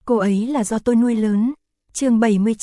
cô ấy là do tôi nuôi lớn. Chương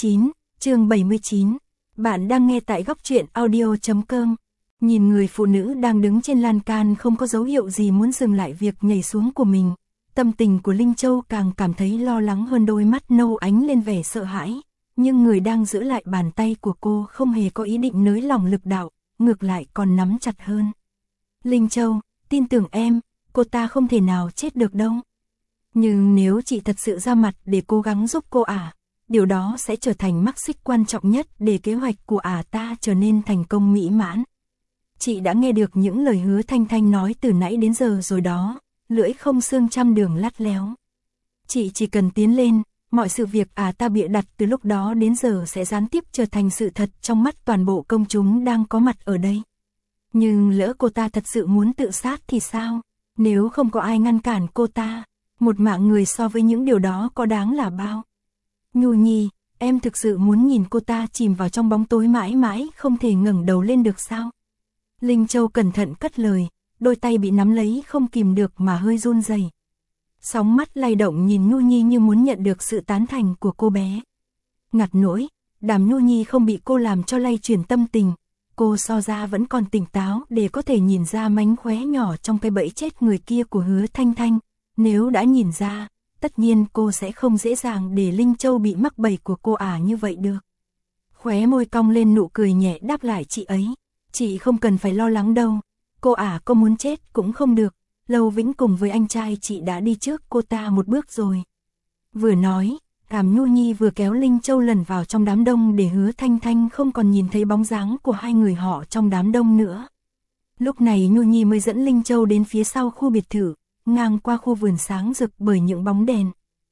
79. Bạn đang nghe tại góc truyện audio.com. Nhìn người phụ nữ đang đứng trên lan can không có dấu hiệu gì muốn dừng lại việc nhảy xuống của mình. Tâm tình của Linh Châu càng cảm thấy lo lắng hơn, đôi mắt nâu ánh lên vẻ sợ hãi. Nhưng người đang giữ lại bàn tay của cô không hề có ý định nới lỏng lực đạo, ngược lại còn nắm chặt hơn. Linh Châu, tin tưởng em, cô ta không thể nào chết được đâu. Nhưng nếu chị thật sự ra mặt để cố gắng giúp cô điều đó sẽ trở thành mắc xích quan trọng nhất để kế hoạch của ta trở nên thành công mỹ mãn. Chị đã nghe được những lời hứa Thanh Thanh nói từ nãy đến giờ rồi đó, lưỡi không xương trăm đường lắt léo. Chị chỉ cần tiến lên, mọi sự việc ta bịa đặt từ lúc đó đến giờ sẽ gián tiếp trở thành sự thật trong mắt toàn bộ công chúng đang có mặt ở đây. Nhưng lỡ cô ta thật sự muốn tự sát thì sao? Nếu không có ai ngăn cản cô ta, một mạng người so với những điều đó có đáng là bao? Nhu Nhi, em thực sự muốn nhìn cô ta chìm vào trong bóng tối mãi mãi không thể ngẩng đầu lên được sao? Linh Châu cẩn thận cất lời, đôi tay bị nắm lấy không kìm được mà hơi run rẩy. Sóng mắt lay động nhìn Nhu Nhi như muốn nhận được sự tán thành của cô bé. Ngặt nỗi, Đàm Nhu Nhi không bị cô làm cho lay chuyển tâm tình. Cô so ra vẫn còn tỉnh táo để có thể nhìn ra mánh khóe nhỏ trong cái bẫy chết người kia của Hứa Thanh Thanh. Nếu đã nhìn ra, tất nhiên cô sẽ không dễ dàng để Linh Châu bị mắc bẫy của cô như vậy được. Khóe môi cong lên nụ cười nhẹ đáp lại chị ấy. Chị không cần phải lo lắng đâu, cô có muốn chết cũng không được. Lâu Vĩnh cùng với anh trai chị đã đi trước cô ta một bước rồi. Vừa nói, Đàm Nhu Nhi vừa kéo Linh Châu lần vào trong đám đông để Hứa Thanh Thanh không còn nhìn thấy bóng dáng của hai người họ trong đám đông nữa. Lúc này Nhu Nhi mới dẫn Linh Châu đến phía sau khu biệt thự, ngang qua khu vườn sáng rực bởi những bóng đèn.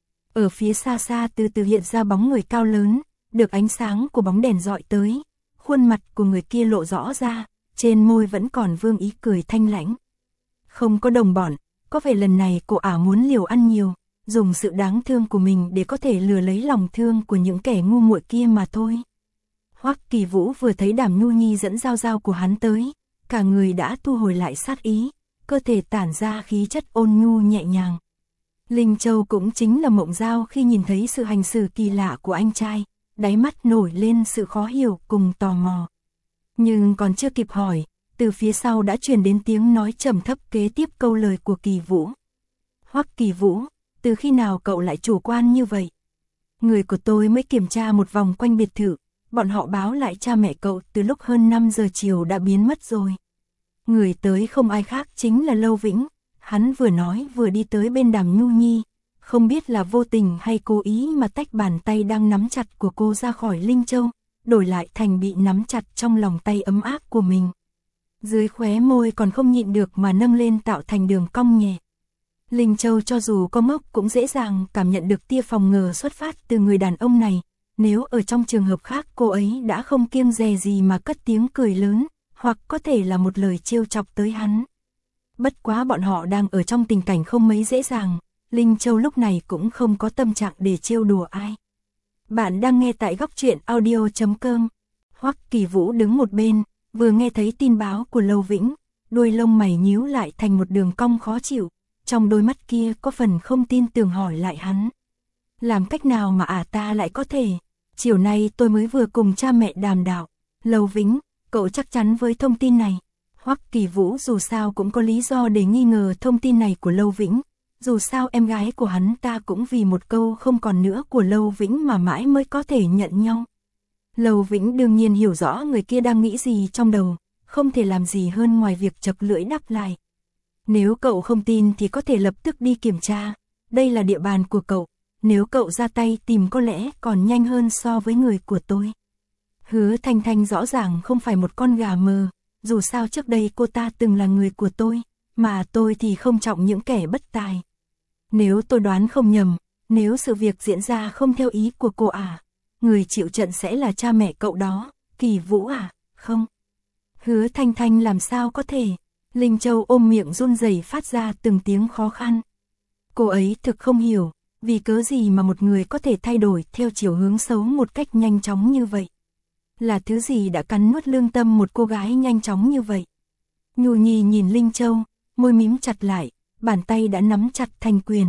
Ở phía xa xa từ từ hiện ra bóng người cao lớn, được ánh sáng của bóng đèn dọi tới. Khuôn mặt của người kia lộ rõ ra, trên môi vẫn còn vương ý cười thanh lãnh. Không có đồng bọn, có vẻ lần này cô muốn liều ăn nhiều, dùng sự đáng thương của mình để có thể lừa lấy lòng thương của những kẻ ngu muội kia mà thôi. Hoắc Kỳ Vũ vừa thấy Đàm Nhu Nhi dẫn Giao Giao của hắn tới, cả người đã thu hồi lại sát ý, cơ thể tản ra khí chất ôn nhu nhẹ nhàng. Linh Châu cũng chính là Mộng Giao khi nhìn thấy sự hành xử kỳ lạ của anh trai, đáy mắt nổi lên sự khó hiểu cùng tò mò. Nhưng còn chưa kịp hỏi, từ phía sau đã truyền đến tiếng nói trầm thấp kế tiếp câu lời của Kỳ Vũ. Hoắc Kỳ Vũ, từ khi nào cậu lại chủ quan như vậy? Người của tôi mới kiểm tra một vòng quanh biệt thự, bọn họ báo lại cha mẹ cậu từ lúc hơn 5 giờ chiều đã biến mất rồi. Người tới không ai khác chính là Lâu Vĩnh, hắn vừa nói vừa đi tới bên Đàm Nhu Nhi, không biết là vô tình hay cố ý mà tách bàn tay đang nắm chặt của cô ra khỏi Linh Châu, đổi lại thành bị nắm chặt trong lòng tay ấm áp của mình. Dưới khóe môi còn không nhịn được mà nâng lên tạo thành đường cong nhẹ. Linh Châu cho dù có ngốc cũng dễ dàng cảm nhận được tia phòng ngừa xuất phát từ người đàn ông này. Nếu ở trong trường hợp khác cô ấy đã không kiêng dè gì mà cất tiếng cười lớn, hoặc có thể là một lời trêu chọc tới hắn. Bất quá bọn họ đang ở trong tình cảnh không mấy dễ dàng, Linh Châu lúc này cũng không có tâm trạng để trêu đùa ai. Bạn đang nghe tại góc truyện audio.com. Hoắc Kỳ Vũ đứng một bên, vừa nghe thấy tin báo của Lâu Vĩnh, đuôi lông mày nhíu lại thành một đường cong khó chịu, trong đôi mắt kia có phần không tin tưởng hỏi lại hắn. Làm cách nào mà ta lại có thể? Chiều nay tôi mới vừa cùng cha mẹ đàm đạo. Lâu Vĩnh, cậu chắc chắn với thông tin này? Hoắc Kỳ Vũ dù sao cũng có lý do để nghi ngờ thông tin này của Lâu Vĩnh. Dù sao em gái của hắn ta cũng vì một câu không còn nữa của Lâu Vĩnh mà mãi mới có thể nhận nhau. Lâu Vĩnh đương nhiên hiểu rõ người kia đang nghĩ gì trong đầu, không thể làm gì hơn ngoài việc chập lưỡi đáp lại. Nếu cậu không tin thì có thể lập tức đi kiểm tra, đây là địa bàn của cậu, nếu cậu ra tay tìm có lẽ còn nhanh hơn so với người của tôi. Hứa Thanh Thanh rõ ràng không phải một con gà mờ, dù sao trước đây cô ta từng là người của tôi, mà tôi thì không trọng những kẻ bất tài. Nếu tôi đoán không nhầm, nếu sự việc diễn ra không theo ý của cô người chịu trận sẽ là cha mẹ cậu đó, Kỳ Vũ không? Hứa Thanh Thanh làm sao có thể? Linh Châu ôm miệng run rẩy phát ra từng tiếng khó khăn. Cô ấy thực không hiểu, vì cớ gì mà một người có thể thay đổi theo chiều hướng xấu một cách nhanh chóng như vậy. Là thứ gì đã cắn nuốt lương tâm một cô gái nhanh chóng như vậy? Nhu Nhi nhìn Linh Châu, môi mím chặt lại, bàn tay đã nắm chặt thành quyền.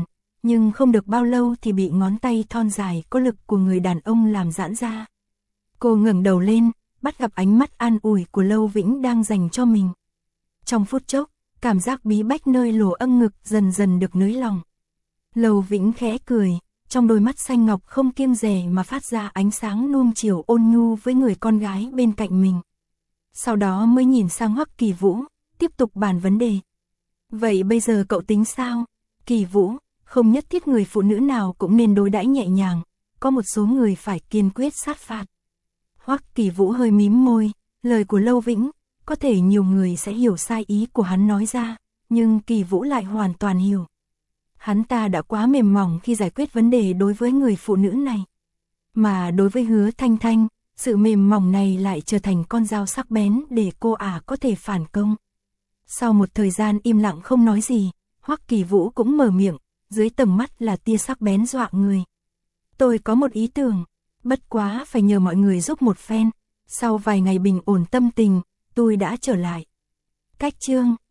nhưng không được bao lâu thì bị ngón tay thon dài có lực của người đàn ông làm giãn ra. Cô ngẩng đầu lên, bắt gặp ánh mắt an ủi của Lâu Vĩnh đang dành cho mình. Trong phút chốc, cảm giác bí bách nơi lỗ âng ngực dần dần được nới lòng. Lâu Vĩnh khẽ cười, trong đôi mắt xanh ngọc không kiêng dè mà phát ra ánh sáng nuông chiều ôn nhu với người con gái bên cạnh mình. Sau đó mới nhìn sang Hoắc Kỳ Vũ, tiếp tục bàn vấn đề. Vậy bây giờ cậu tính sao? Kỳ Vũ, không nhất thiết người phụ nữ nào cũng nên đối đãi nhẹ nhàng, có một số người phải kiên quyết sát phạt. Hoắc Kỳ Vũ hơi mím môi, lời của Lâu Vĩnh, có thể nhiều người sẽ hiểu sai ý của hắn nói ra, nhưng Kỳ Vũ lại hoàn toàn hiểu. Hắn ta đã quá mềm mỏng khi giải quyết vấn đề đối với người phụ nữ này. Mà đối với Hứa Thanh Thanh, sự mềm mỏng này lại trở thành con dao sắc bén để cô có thể phản công. Sau một thời gian im lặng không nói gì, Hoắc Kỳ Vũ cũng mở miệng, dưới tầm mắt là tia sắc bén dọa người. Tôi có một ý tưởng, bất quá phải nhờ mọi người giúp một phen. Sau vài ngày bình ổn tâm tình, tôi đã trở lại. Cách chương